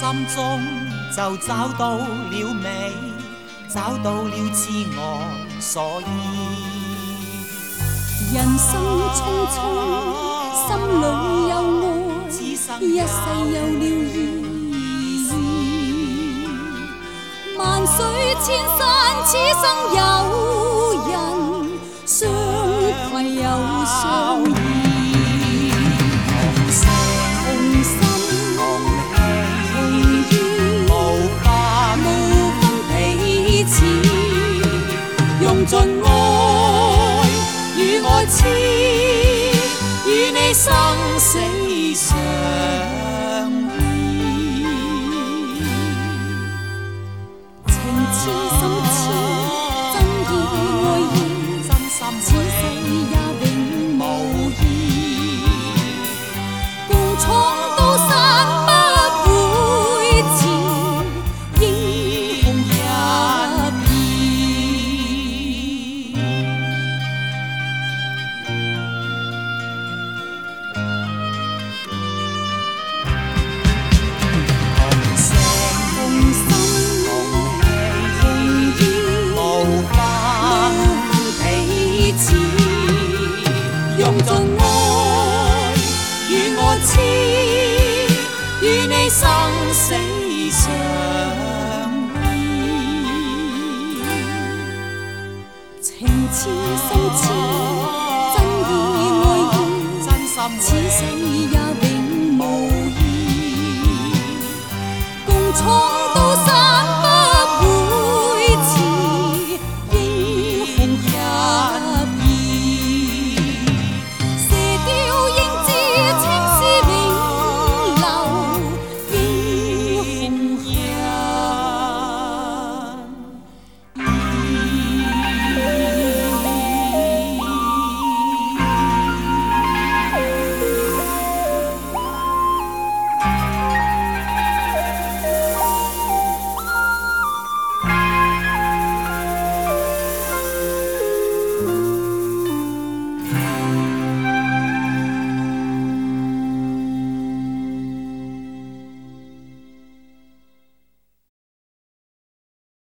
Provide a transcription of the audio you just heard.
心中就找到了美，找到了自我所依。 人生匆匆，心里有爱，一世有了意义。萬水千山，此生有人相攜又相依。同心同意，無分彼此，用盡愛與愛痴，與你生死相依。情似心似，真意愛意，此世也永無異。共闖高山不會遲，英雄一片。同心同意，無分彼此，用盡愛與愛痴，與你生死相依。情似心似，真意愛意，此世